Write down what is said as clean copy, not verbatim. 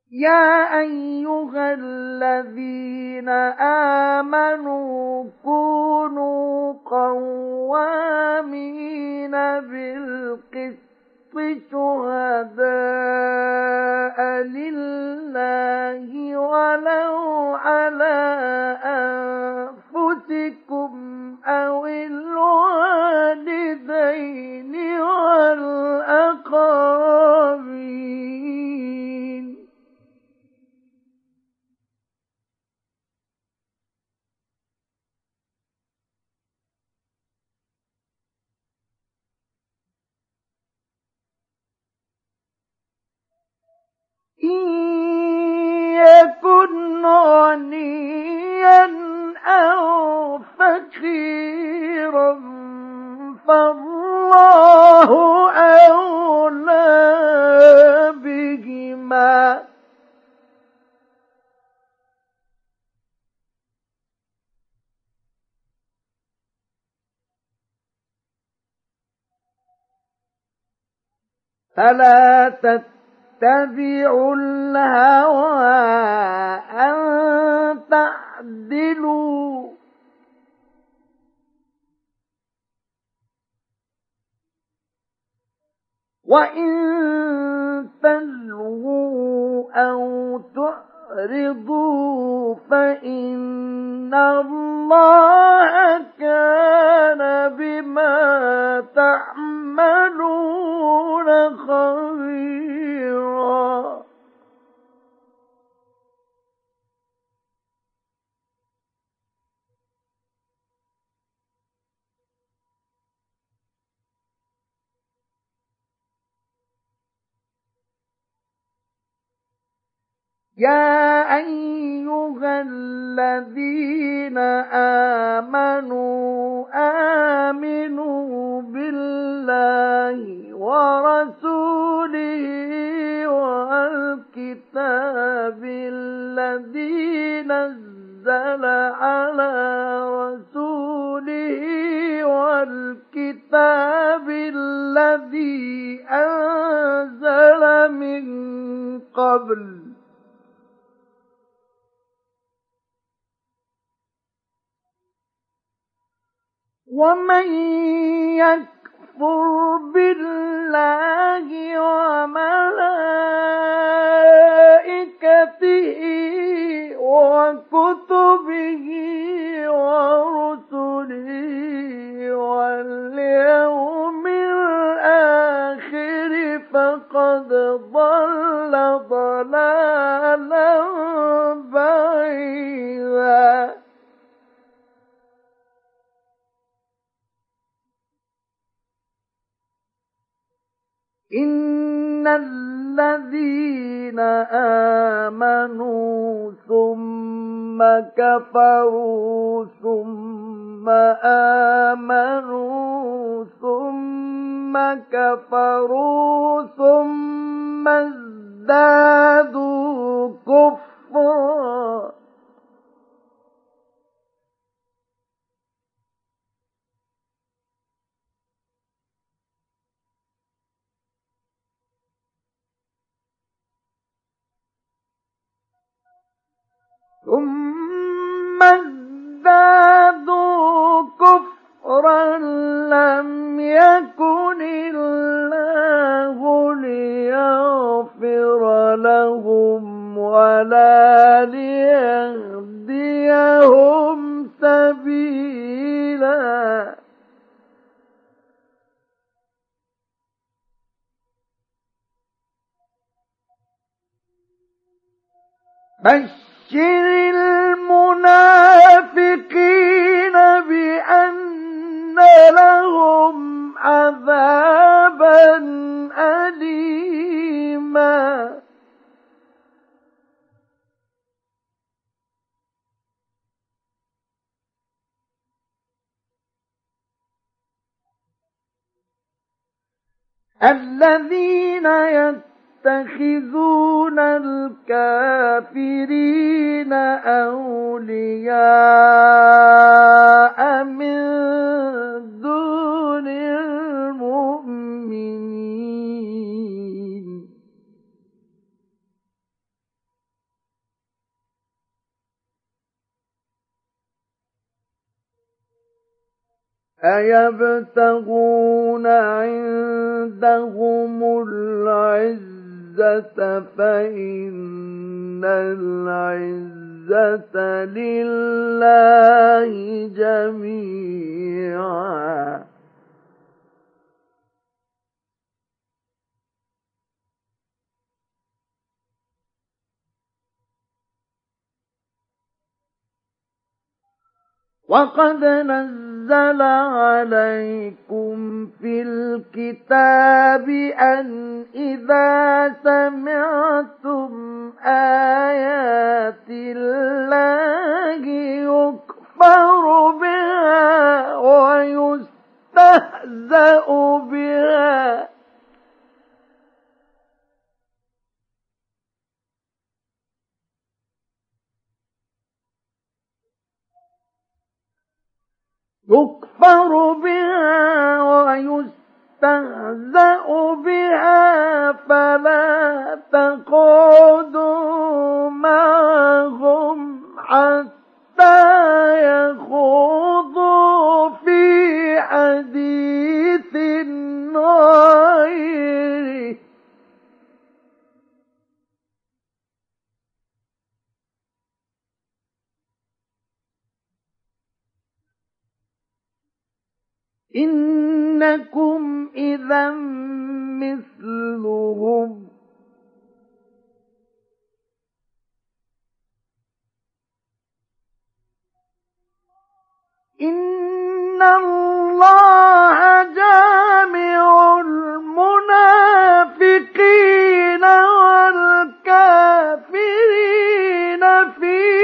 يا أيها الذين آمنوا كونوا قوامين بالقسط شهداء لله ولو على أنفسكم أو الوالدين والأقربين. إن يكن غنيا أو فقيرا فالله أولى بهما فلا تتبعوا الهوى أن تعدلوا وإن تلووا أو تعرضوا فإن الله كان بما تعملون خبيرا. يا أيها الذين آمنوا آمنوا بالله ورسوله والكتاب الذي نزل على رسوله والكتاب الذي أنزل من قبل ومن يكفر بالله وملائكته وكتبه ورسله واليوم الآخر فقد ضل ضلالا بعيدا. إن الذين آمنوا ثم كفروا ثم آمنوا ثم كفروا ثم ازدادوا كفرا لم يكن الله ليغفر لهم ولا ليهديهم سبيلا. بشر المنافقين بأن لهم عذابا أليما. الذين يتخذون الكافرين أولياء من دون المؤمنين أيبتغون عندهم العزة فإن العزة لله جميعا. وقد نزل عليكم في الكتاب أن إذا سمعتم آيات الله يكفر بها ويستهزأ بها فلا تقعدوا معهم حتى يخوضوا في حديث غيره إنكم إذا مثلهم إن الله جامع المنافقين والكافرين في